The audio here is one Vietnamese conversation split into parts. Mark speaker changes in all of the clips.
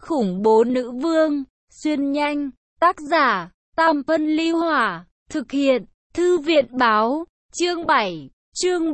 Speaker 1: khủng bố nữ vương, xuyên nhanh, tác giả, Tam Phân Ly Hỏa, thực hiện, Thư viện báo, chương 7, chương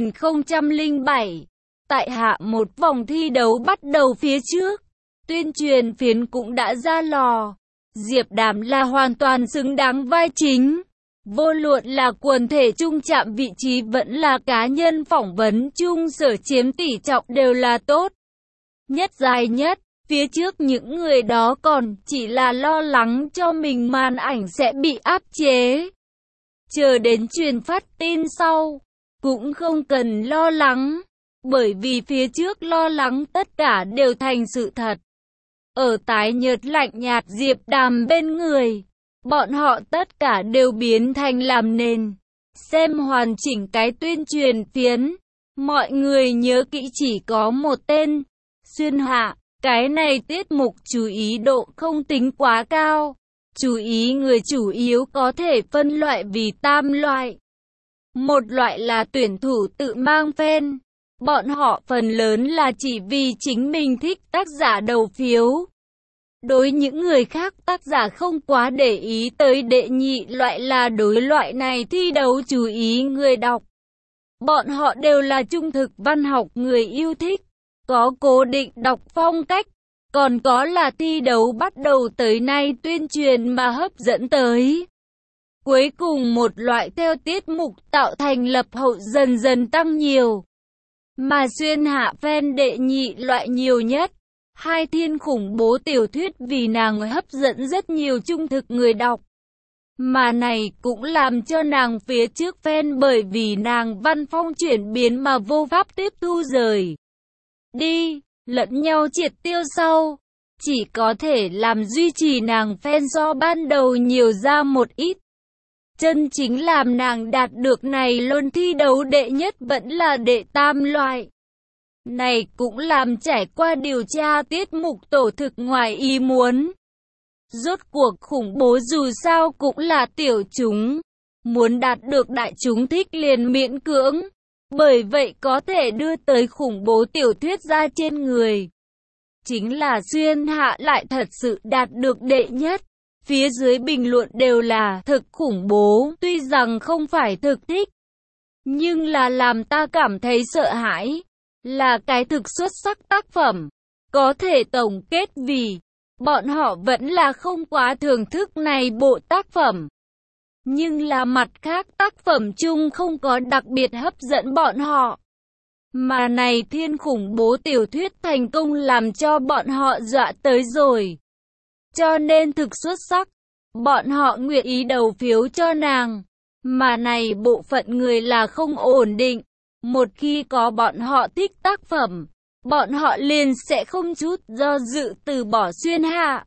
Speaker 1: 7007. Tại hạ một vòng thi đấu bắt đầu phía trước, tuyên truyền phiến cũng đã ra lò. Diệp Đàm là hoàn toàn xứng đáng vai chính. Vô luận là quần thể chung chạm vị trí vẫn là cá nhân phỏng vấn chung sở chiếm tỷ trọng đều là tốt nhất dài nhất. Phía trước những người đó còn chỉ là lo lắng cho mình màn ảnh sẽ bị áp chế. Chờ đến truyền phát tin sau, cũng không cần lo lắng, bởi vì phía trước lo lắng tất cả đều thành sự thật. Ở tái nhợt lạnh nhạt Diệp Đàm bên người, bọn họ tất cả đều biến thành làm nền. Xem hoàn chỉnh cái tuyên truyền phiến, mọi người nhớ kỹ chỉ có một tên, Xuyên Hạ. Cái này tiết mục chú ý độ không tính quá cao. Chú ý người chủ yếu có thể phân loại vì tam loại. Một loại là tuyển thủ tự mang fan. Bọn họ phần lớn là chỉ vì chính mình thích tác giả đầu phiếu. Đối những người khác tác giả không quá để ý tới. Đệ nhị loại là đối loại này thi đấu chú ý người đọc. Bọn họ đều là trung thực văn học người yêu thích, có cố định đọc phong cách, còn có là thi đấu bắt đầu tới nay tuyên truyền mà hấp dẫn tới. Cuối cùng một loại theo tiết mục tạo thành lập hậu dần dần tăng nhiều. Mà Xuyên Hạ fan đệ nhị loại nhiều nhất. Hai thiên khủng bố tiểu thuyết vì nàng hấp dẫn rất nhiều trung thực người đọc. Mà này cũng làm cho nàng phía trước fan bởi vì nàng văn phong chuyển biến mà vô pháp tiếp thu rời đi, lẫn nhau triệt tiêu sau. Chỉ có thể làm duy trì nàng fan do ban đầu nhiều ra một ít. Chân chính làm nàng đạt được này luôn thi đấu đệ nhất vẫn là đệ tam loại. Này cũng làm trải qua điều tra tiết mục tổ thực ngoài ý muốn. Rốt cuộc khủng bố dù sao cũng là tiểu chúng. Muốn đạt được đại chúng thích liền miễn cưỡng. Bởi vậy có thể đưa tới khủng bố tiểu thuyết ra trên người. Chính là Xuyên Hạ lại thật sự đạt được đệ nhất. Phía dưới bình luận đều là thực khủng bố, tuy rằng không phải thực thích, nhưng là làm ta cảm thấy sợ hãi. Là cái thực xuất sắc tác phẩm. Có thể tổng kết vì bọn họ vẫn là không quá thưởng thức này bộ tác phẩm. Nhưng là mặt khác tác phẩm chung không có đặc biệt hấp dẫn bọn họ. Mà này thiên khủng bố tiểu thuyết thành công làm cho bọn họ dọa tới rồi. Cho nên thực xuất sắc, bọn họ nguyện ý đầu phiếu cho nàng. Mà này bộ phận người là không ổn định. Một khi có bọn họ thích tác phẩm, bọn họ liền sẽ không chút do dự từ bỏ Xuyên Hạ.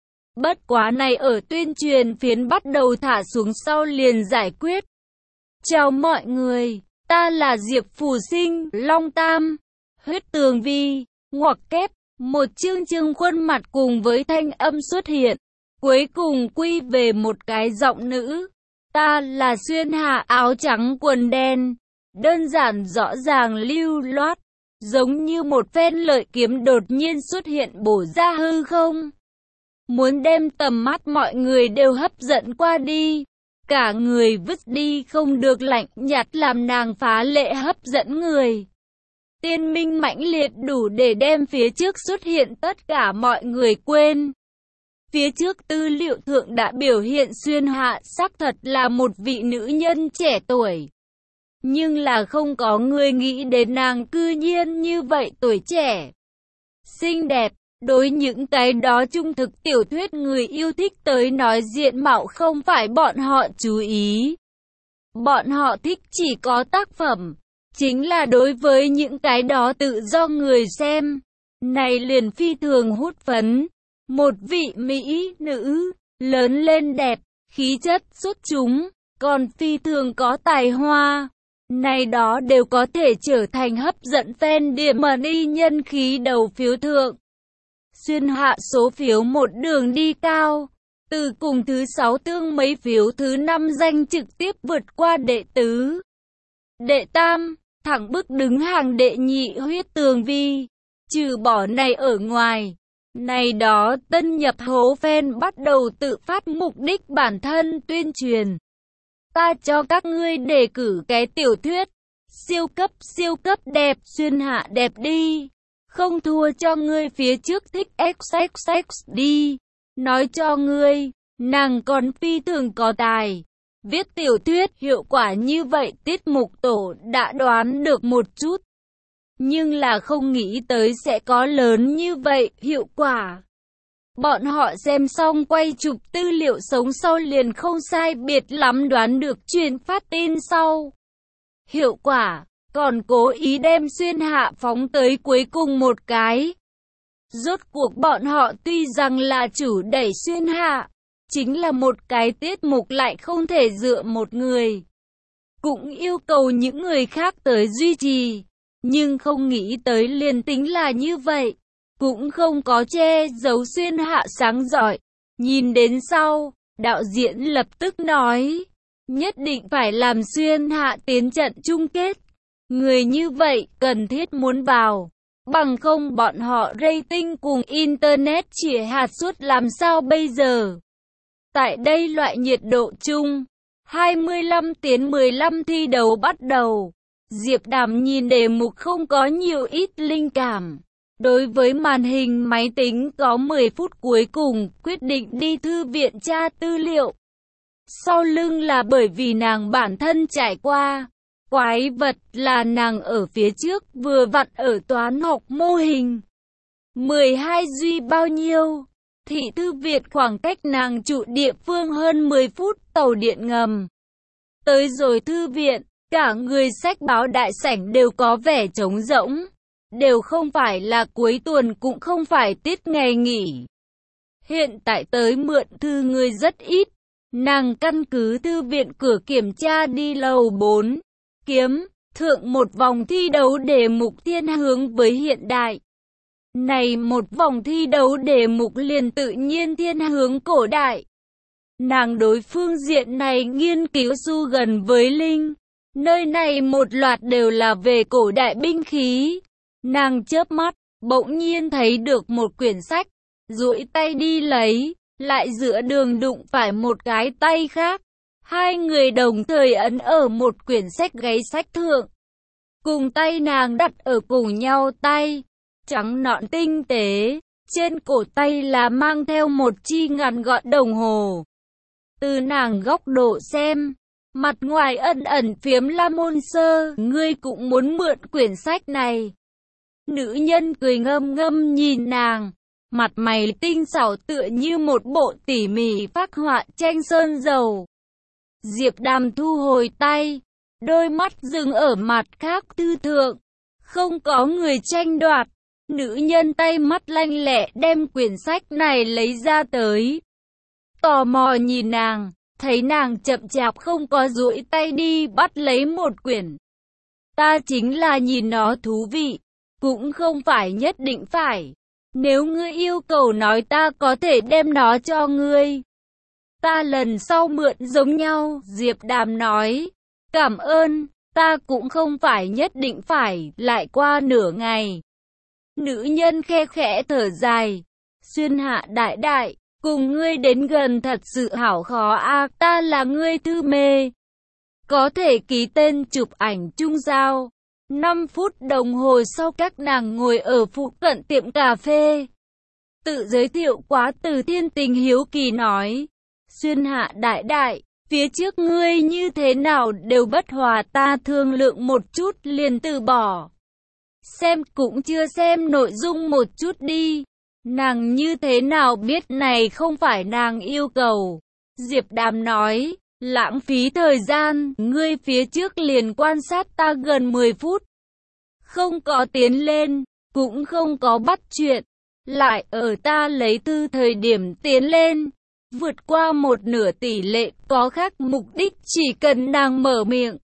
Speaker 1: Bất quá này ở tuyên truyền phiến bắt đầu thả xuống sau liền giải quyết. Chào mọi người, ta là Diệp Phù Sinh, Long Tam, Huyết Tường Vi, ngoặc kép, một chương khuôn mặt cùng với thanh âm xuất hiện. Cuối cùng quy về một cái giọng nữ. Ta là Xuyên Hạ áo trắng quần đen. Đơn giản rõ ràng lưu loát, giống như một phen lợi kiếm đột nhiên xuất hiện bổ ra hư không. Muốn đem tầm mắt mọi người đều hấp dẫn qua đi. Cả người vứt đi không được lạnh nhạt làm nàng phá lệ hấp dẫn người. Tiên minh mãnh liệt đủ để đem phía trước xuất hiện tất cả mọi người quên. Phía trước tư liệu thượng đã biểu hiện Xuyên Hạ xác thật là một vị nữ nhân trẻ tuổi. Nhưng là không có người nghĩ đến nàng cư nhiên như vậy tuổi trẻ, xinh đẹp. Đối những cái đó trung thực tiểu thuyết người yêu thích tới nói diện mạo không phải bọn họ chú ý. Bọn họ thích chỉ có tác phẩm. Chính là đối với những cái đó tự do người xem. Này liền phi thường hút phấn. Một vị mỹ nữ, lớn lên đẹp, khí chất xuất chúng, còn phi thường có tài hoa. Này đó đều có thể trở thành hấp dẫn fan điểm money nhân khí đầu phiếu thượng. Xuyên Hạ số phiếu một đường đi cao. Từ cùng thứ 6 tương mấy phiếu thứ 5 danh trực tiếp vượt qua đệ tứ. Đệ tam, thẳng bức đứng hàng đệ nhị Huyết Tường Vi. Trừ bỏ này ở ngoài, Này đó, tân nhập hố fan bắt đầu tự phát mục đích bản thân tuyên truyền. Ta cho các ngươi đề cử cái tiểu thuyết siêu cấp đẹp, xuyên hạ đẹp đi. Không thua cho ngươi phía trước thích XXX đi. Nói cho ngươi, nàng còn phi thường có tài. Viết tiểu thuyết hiệu quả như vậy tiết mục tổ đã đoán được một chút. Nhưng là không nghĩ tới sẽ có lớn như vậy hiệu quả. Bọn họ xem xong quay chụp tư liệu sống sau liền không sai biệt lắm đoán được truyền phát tin sau. Hiệu quả, còn cố ý đem xuyên hạ phóng tới cuối cùng một cái. Rốt cuộc bọn họ tuy rằng là chủ đẩy xuyên hạ, chính là một cái tiết mục lại không thể dựa một người. Cũng yêu cầu những người khác tới duy trì, nhưng không nghĩ tới liền tính là như vậy. Cũng không có che giấu xuyên hạ sáng giỏi. Nhìn đến sau, đạo diễn lập tức nói, nhất định phải làm xuyên hạ tiến trận chung kết. Người như vậy cần thiết muốn vào, bằng không bọn họ rating cùng internet chỉ hạt suốt làm sao bây giờ. Tại đây loại nhiệt độ chung, 25-15 thi đấu bắt đầu. Diệp Đàm nhìn đề mục không có nhiều ít linh cảm. Đối với màn hình máy tính có 10 phút cuối cùng, quyết định đi thư viện tra tư liệu. Sau lưng là bởi vì nàng bản thân trải qua. Quái vật là nàng ở phía trước vừa vặn ở toán học mô hình. 12 duy bao nhiêu? Thị thư viện khoảng cách nàng trụ địa phương hơn 10 phút tàu điện ngầm. Tới rồi thư viện, cả người sách báo đại sảnh đều có vẻ trống rỗng. Đều không phải là cuối tuần cũng không phải tiết ngày nghỉ. Hiện tại tới mượn thư người rất ít. Nàng căn cứ thư viện cửa kiểm tra đi lầu 4. Kiếm, thượng một vòng thi đấu đề mục thiên hướng với hiện đại. Này một vòng thi đấu đề mục liền tự nhiên thiên hướng cổ đại. Nàng đối phương diện này nghiên cứu su gần với linh. Nơi này một loạt đều là về cổ đại binh khí. Nàng chớp mắt, bỗng nhiên thấy được một quyển sách, duỗi tay đi lấy, lại giữa đường đụng phải một cái tay khác. Hai người đồng thời ấn ở một quyển sách gáy sách thượng. Cùng tay nàng đặt ở cùng nhau tay, trắng nõn tinh tế, trên cổ tay là mang theo một chi ngắn gọn đồng hồ. Từ nàng góc độ xem, mặt ngoài ẩn ẩn phiếm la môn sơ, ngươi cũng muốn mượn quyển sách này. Nữ nhân cười ngâm ngâm nhìn nàng, mặt mày tinh xảo tựa như một bộ tỉ mỉ phác họa tranh sơn dầu. Diệp Đàm thu hồi tay, đôi mắt dừng ở mặt khác thư thượng, không có người tranh đoạt. Nữ nhân tay mắt lanh lẹ đem quyển sách này lấy ra tới. Tò mò nhìn nàng, thấy nàng chậm chạp không có duỗi tay đi bắt lấy một quyển. Ta chính là nhìn nó thú vị, cũng không phải nhất định phải. Nếu ngươi yêu cầu nói ta có thể đem nó cho ngươi. Ta lần sau mượn giống nhau, Diệp Đàm nói. Cảm ơn, ta cũng không phải nhất định phải, lại qua nửa ngày. Nữ nhân khe khẽ thở dài. Xuyên hạ đại đại, cùng ngươi đến gần thật sự hảo khó a, ta là ngươi thư mê. Có thể ký tên chụp ảnh chung giao. 5 phút đồng hồ sau các nàng ngồi ở phụ cận tiệm cà phê. Tự giới thiệu quá Từ Thiên Tình hiếu kỳ nói. Xuyên hạ đại đại, phía trước ngươi như thế nào đều bất hòa ta thương lượng một chút liền từ bỏ. Xem cũng chưa xem nội dung một chút đi. Nàng như thế nào biết này không phải nàng yêu cầu. Diệp Đàm nói, lãng phí thời gian, ngươi phía trước liền quan sát ta gần 10 phút. Không có tiến lên, cũng không có bắt chuyện. Lại ở ta lấy thư thời điểm tiến lên. Vượt qua một nửa tỷ lệ có khác mục đích chỉ cần nàng mở miệng.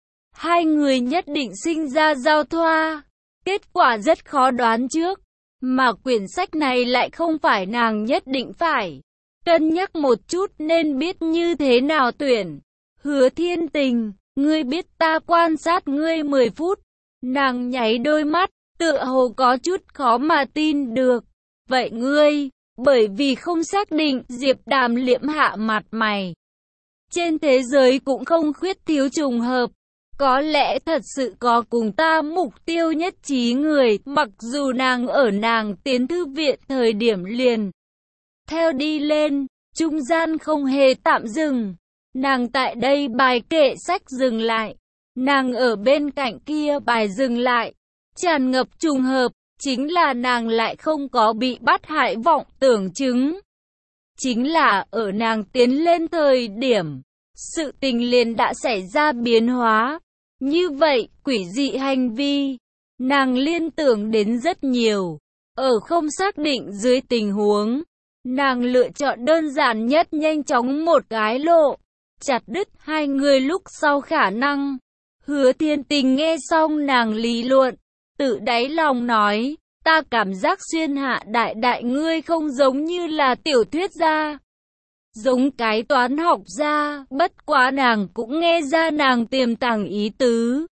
Speaker 1: Hai người nhất định sinh ra giao thoa. Kết quả rất khó đoán trước. Mà quyển sách này lại không phải nàng nhất định phải. Cân nhắc một chút nên biết như thế nào tuyển. Hứa Thiên Tình, ngươi biết ta quan sát ngươi 10 phút. Nàng nháy đôi mắt, tựa hồ có chút khó mà tin được. Vậy ngươi, bởi vì không xác định, Diệp Đàm liễm hạ mặt mày. Trên thế giới cũng không khuyết thiếu trùng hợp. Có lẽ thật sự có cùng ta mục tiêu nhất trí người, mặc dù nàng tiến thư viện thời điểm liền. Theo đi lên, trung gian không hề tạm dừng. Nàng tại đây bài kệ sách dừng lại. Nàng ở bên cạnh kia bài dừng lại. Tràn ngập trùng hợp, chính là nàng lại không có bị bắt hại vọng tưởng chứng. Chính là ở nàng tiến lên thời điểm, sự tình liền đã xảy ra biến hóa. Như vậy, quỷ dị hành vi, nàng liên tưởng đến rất nhiều. Ở không xác định dưới tình huống, nàng lựa chọn đơn giản nhất nhanh chóng một cái lộ, chặt đứt hai người lúc sau khả năng. Hứa Thiên Tình nghe xong nàng lý luận, tự đáy lòng nói, ta cảm giác Xuyên Hạ đại đại ngươi không giống như là tiểu thuyết gia. Giống cái toán học gia, bất quá nàng cũng nghe ra nàng tiềm tàng ý tứ.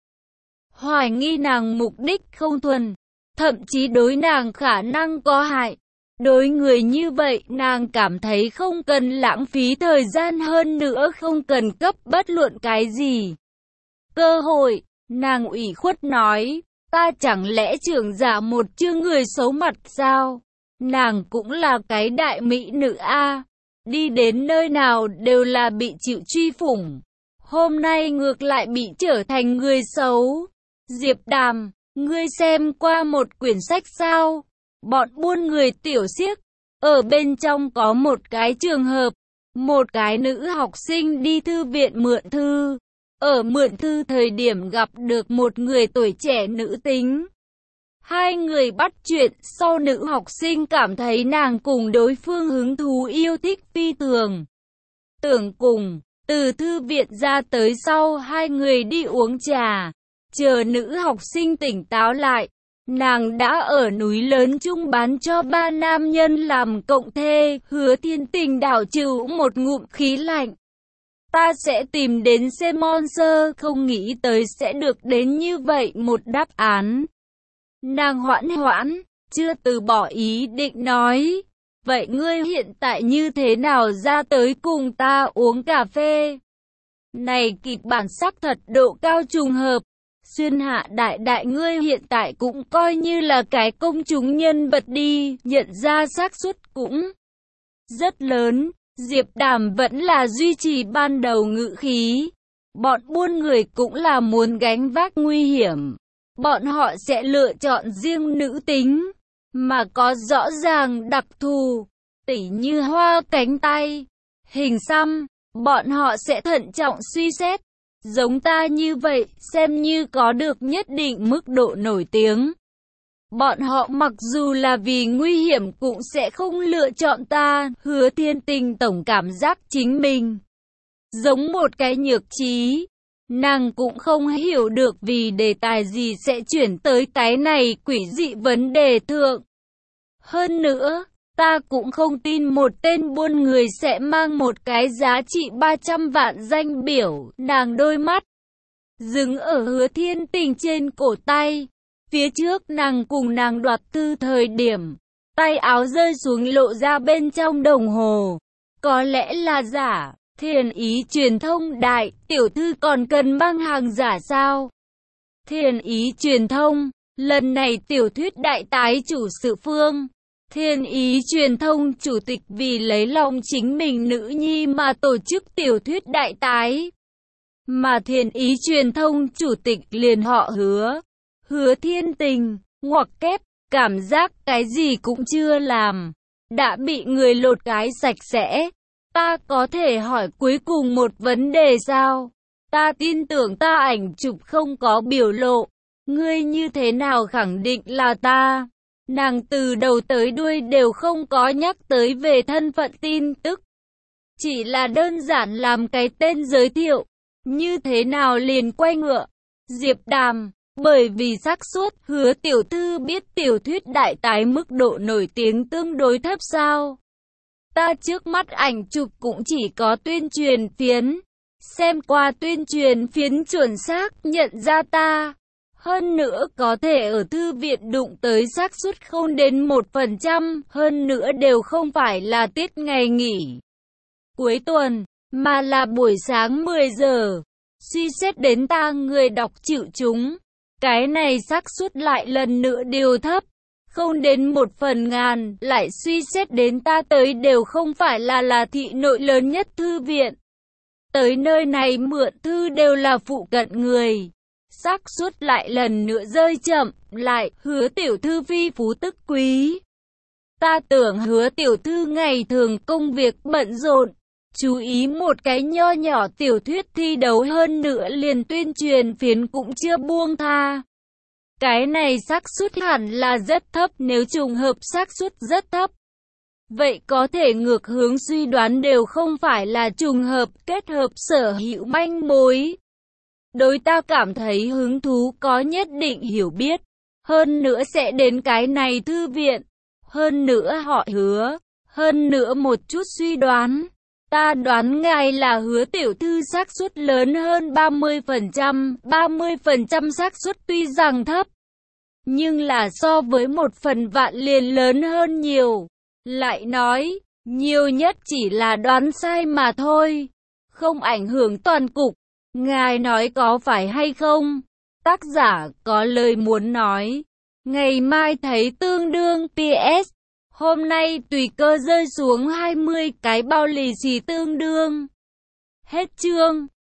Speaker 1: Hoài nghi nàng mục đích không thuần, thậm chí đối nàng khả năng có hại. Đối người như vậy, nàng cảm thấy không cần lãng phí thời gian, hơn nữa không cần cấp bất luận cái gì cơ hội. Nàng ủy khuất nói, ta chẳng lẽ trưởng giả một chương người xấu mặt sao? Nàng cũng là cái đại mỹ nữ a. Đi đến nơi nào đều là bị chịu truy phủng. Hôm nay ngược lại bị trở thành người xấu. Diệp Đàm, ngươi xem qua một quyển sách sao? Bọn buôn người tiểu xiếc. Ở bên trong có một cái trường hợp. Một cái nữ học sinh đi thư viện mượn thư. Ở mượn thư thời điểm gặp được một người tuổi trẻ nữ tính. Hai người bắt chuyện, sau nữ học sinh cảm thấy nàng cùng đối phương hứng thú yêu thích phi thường. Tưởng cùng, từ thư viện ra tới sau hai người đi uống trà. Chờ nữ học sinh tỉnh táo lại, nàng đã ở núi lớn trung bán cho ba nam nhân làm cộng thê. Hứa Thiên Tình đảo trừ một ngụm khí lạnh. Ta sẽ tìm đến Monster, không nghĩ tới sẽ được đến như vậy một đáp án. Nàng hoãn, chưa từ bỏ ý định nói. Vậy ngươi hiện tại như thế nào ra tới cùng ta uống cà phê? Này kịch bản sắc thật độ cao trùng hợp. Xuyên Hạ đại đại ngươi hiện tại cũng coi như là cái công chúng nhân vật đi, nhận ra xác suất cũng rất lớn. Diệp Đàm vẫn là duy trì ban đầu ngữ khí. Bọn buôn người cũng là muốn gánh vác nguy hiểm. Bọn họ sẽ lựa chọn riêng nữ tính, mà có rõ ràng đặc thù, tỉ như hoa cánh tay, hình xăm, bọn họ sẽ thận trọng suy xét. Giống ta như vậy, xem như có được nhất định mức độ nổi tiếng. Bọn họ mặc dù là vì nguy hiểm cũng sẽ không lựa chọn ta. Hứa Thiên Tình tổng cảm giác chính mình giống một cái nhược trí. Nàng cũng không hiểu được vì đề tài gì sẽ chuyển tới cái này quỷ dị vấn đề thượng. Hơn nữa, ta cũng không tin một tên buôn người sẽ mang một cái giá trị 300 vạn danh biểu. Nàng đôi mắt dừng ở Hứa Thiên Tình trên cổ tay. Phía trước nàng cùng nàng đoạt thư thời điểm, tay áo rơi xuống lộ ra bên trong đồng hồ. Có lẽ là giả. Thiền Ý truyền thông đại, tiểu thư còn cần mang hàng giả sao? Thiền Ý truyền thông, lần này tiểu thuyết đại tái chủ sự phương. Thiền Ý truyền thông chủ tịch vì lấy lòng chính mình nữ nhi mà tổ chức tiểu thuyết đại tái. Mà Thiền Ý truyền thông chủ tịch liền họ Hứa. Hứa Thiên Tình, ngoặc kép, cảm giác cái gì cũng chưa làm. Đã bị người lột cái sạch sẽ. Ta có thể hỏi cuối cùng một vấn đề sao? Ta tin tưởng ta ảnh chụp không có biểu lộ. Ngươi như thế nào khẳng định là ta? Nàng từ đầu tới đuôi đều không có nhắc tới về thân phận tin tức. Chỉ là đơn giản làm cái tên giới thiệu. Như thế nào liền quay ngựa? Diệp Đàm, bởi vì xác suất Hứa tiểu thư biết tiểu thuyết đại tái mức độ nổi tiếng tương đối thấp sao? Ta trước mắt ảnh chụp cũng chỉ có tuyên truyền phiến. Xem qua tuyên truyền phiến chuẩn xác nhận ra ta. Hơn nữa có thể ở thư viện đụng tới xác suất không đến 1%, hơn nữa đều không phải là tiết ngày nghỉ cuối tuần, mà là buổi sáng 10 giờ. Suy xét đến ta người đọc chịu chúng, cái này xác suất lại lần nữa điều thấp, không đến 1/1000, lại suy xét đến ta tới đều không phải là thị nội lớn nhất thư viện. Tới nơi này mượn thư đều là phụ cận người. Xác suất lại lần nữa rơi chậm lại, Hứa tiểu thư phi phú tức quý. Ta tưởng Hứa tiểu thư ngày thường công việc bận rộn, chú ý một cái nho nhỏ tiểu thuyết thi đấu, hơn nữa liền tuyên truyền phiến cũng chưa buông tha. Cái này xác suất hẳn là rất thấp, nếu trùng hợp xác suất rất thấp. Vậy có thể ngược hướng suy đoán đều không phải là trùng hợp, kết hợp sở hữu manh mối. Đối ta cảm thấy hứng thú, có nhất định hiểu biết, hơn nữa sẽ đến cái này thư viện, hơn nữa họ Hứa, hơn nữa một chút suy đoán. Ta đoán ngài là Hứa tiểu thư xác suất lớn hơn 30%, 30% xác suất tuy rằng thấp, nhưng là so với 1/1000 liền lớn hơn nhiều. Lại nói, nhiều nhất chỉ là đoán sai mà thôi, không ảnh hưởng toàn cục. Ngài nói có phải hay không? Tác giả có lời muốn nói. Ngày mai thấy tương đương. PS. Hôm nay tùy cơ rơi xuống 20 cái bao lì xì tương đương. Hết chương.